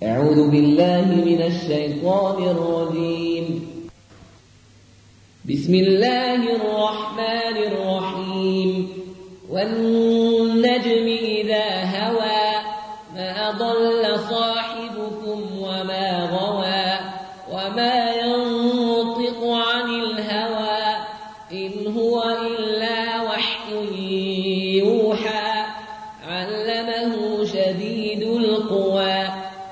أعوذ بالله من الشيطان الرجيم. بسم الله الرحمن الرحيم. والنجم إذا هوى ما ضل صاحبكم وما غوى وما ينطق عن الهوى إن هو إلا وحي يوحى علمه شديد القوى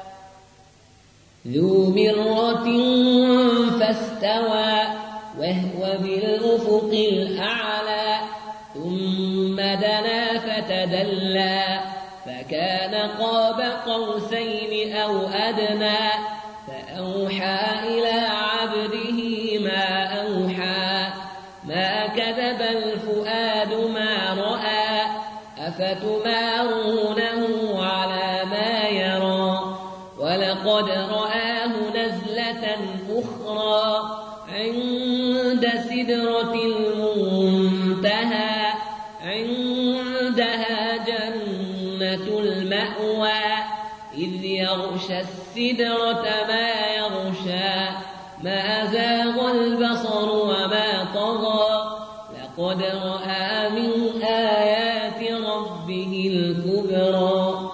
ذو مرة فاستوى وهو بالأفق الأعلى ثم دنا فتدلى فكان قاب قوسين أو أدنى فأوحى إلى عبده ما أوحى ما كذب الفؤاد ما رأى أفتمارونه على ما يرى ولقد رآه نزلة أخرى عند سدرة المنتهى عندها جنة المأوى إذ يغشى السدرة ما يغشى ما زاغ البصر وما طغى لقد رأى من آيات ربه الكبرى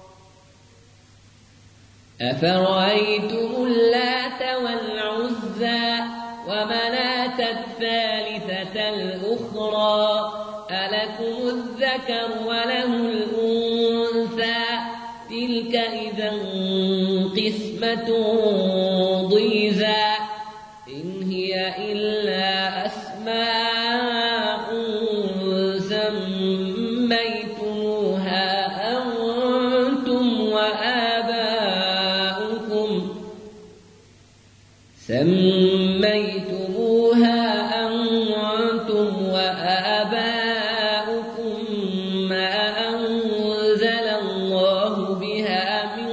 أفرأيتم اللات والعزى ومناة الثالثة الأخرى ألكم الذكر وله الأنثى تلك إذا قسمة ضيزى إن هي إلا أسماء سميتموها أنتم وآباؤكم ما أنزل الله بها من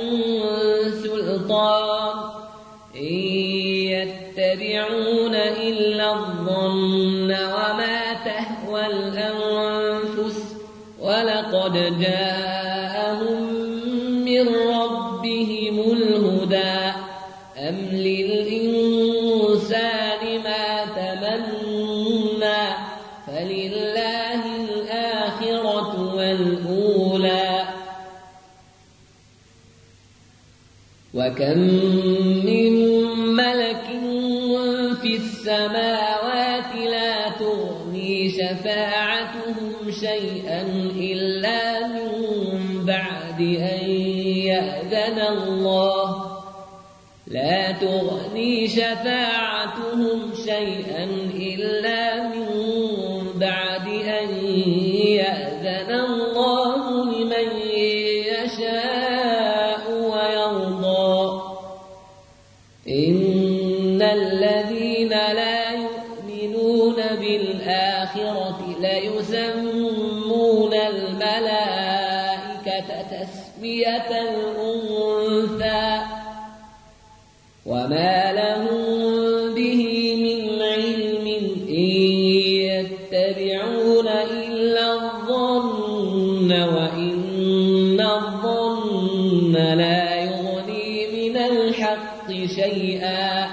سلطان إن يتبعون إلا الظن وما تهوى الأنفس ولقد جاءهم من ربهم الهدى أم للإنسان ما تمنى فلله الآخرة والأولى وكم من ملك في السماوات لا تغني شفاعتهم شيئا إلا من بعد أن يأذن الله لا تغني شفاعتهم شيئا إلا من بعد أن يأذن الله لمن يشاء ويرضى إن الذين لا يؤمنون بالآخرة ليسمون الملائكة تسمية الأنثى وما لهم به من علم إن يتبعون إلا الظن وإن الظن لا يغني من الحق شيئا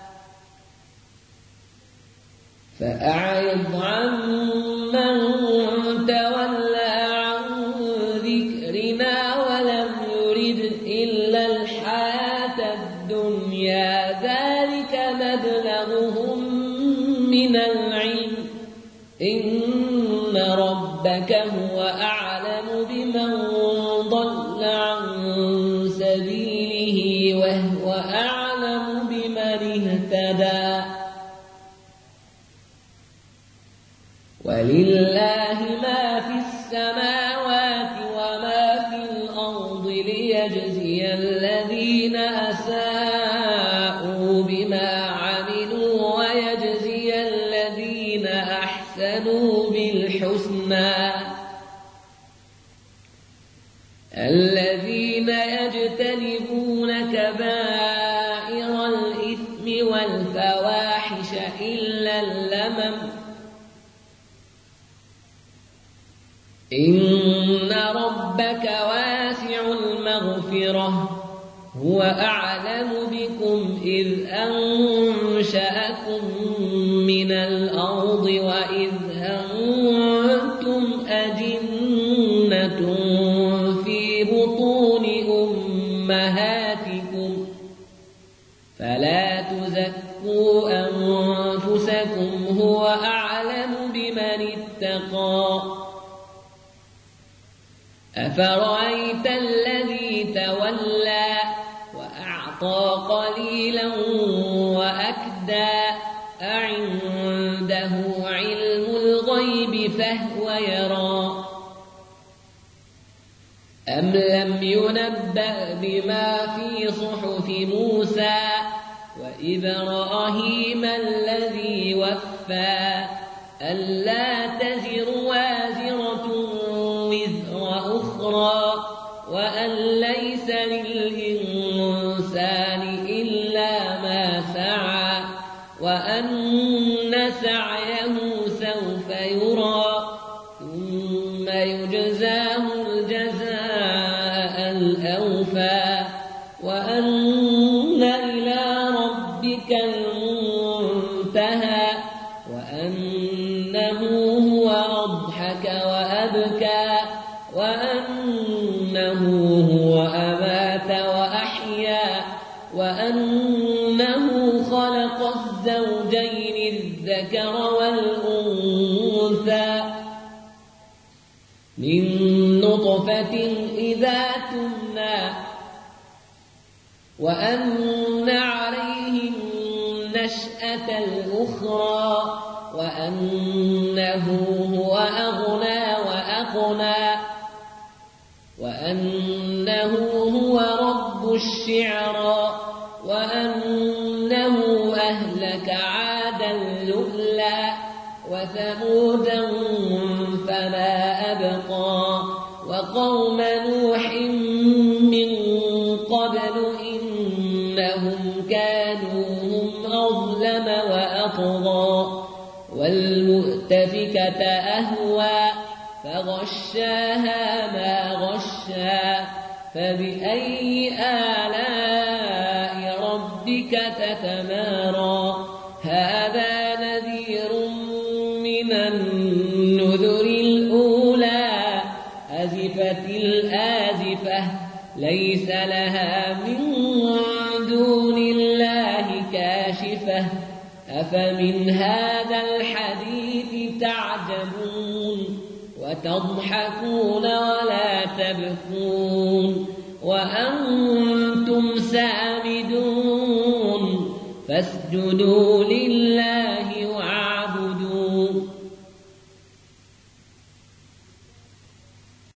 فأعرض عمن تولى عن ذكرنا ولم يرد إلا الحياة الدنيا ذلك مبلغهم من العلم إن ربك هو أعلم بمن ضل عن سبيله وهو أعلم بمن اهتدى ولله ما في السماوات وما في الأرض ليجزي الذين أساءوا بما عملوا ويجزي الذين أحسنوا بالحسنى الذين يجتنبون كبائر الإثم والفواحش إلا اللمم إن ربك واسع المغفرة هو أعلم بكم إذ أنشأكم من الأرض وإذ أنتم أجنة في بطون أمهاتكم فلا تزكوا أنفسكم هو أعلم بمن اتقى أفرأيت الذي تولى وأعطى قليلا وأكدى أعنده علم الغيب فهو يرى أم لم ينبأ بما في صحف موسى وإبراهيم الذي وفى ألا تزر وازرة وزر أخرى وأن ليس للإنسان إلا ما سعى وأن سعيه سوف يرى ثم يجزاه الجزاء الأوفى وأن إلى ربك المنتهى وأنه هو أضحك وأبكى وأنه هو أمات وأحيا وأنه خلق الزوجين الذكر والأنثى من نطفة إذا تمنى وأن عليه النشأة الأخرى وأنه هو أغنى وأقنى وأنه هو رب الشعرى وأنه أهلك عادا لؤلا وثمودا فما أبقى وقوم نوح من قبل إنهم كانوا هم أظلم وأطغى والمؤتفكة أهوى فغشاها ما غشا فبأي آلاء ربك تتمارى هذا نذير من النذر الأولى أزفت الآزفة ليس لها من دون الله كاشفة أفمن هذا الحديث تعجبون وتضحكون ولا تبكون وأنتم سامدون فاسجدوا لله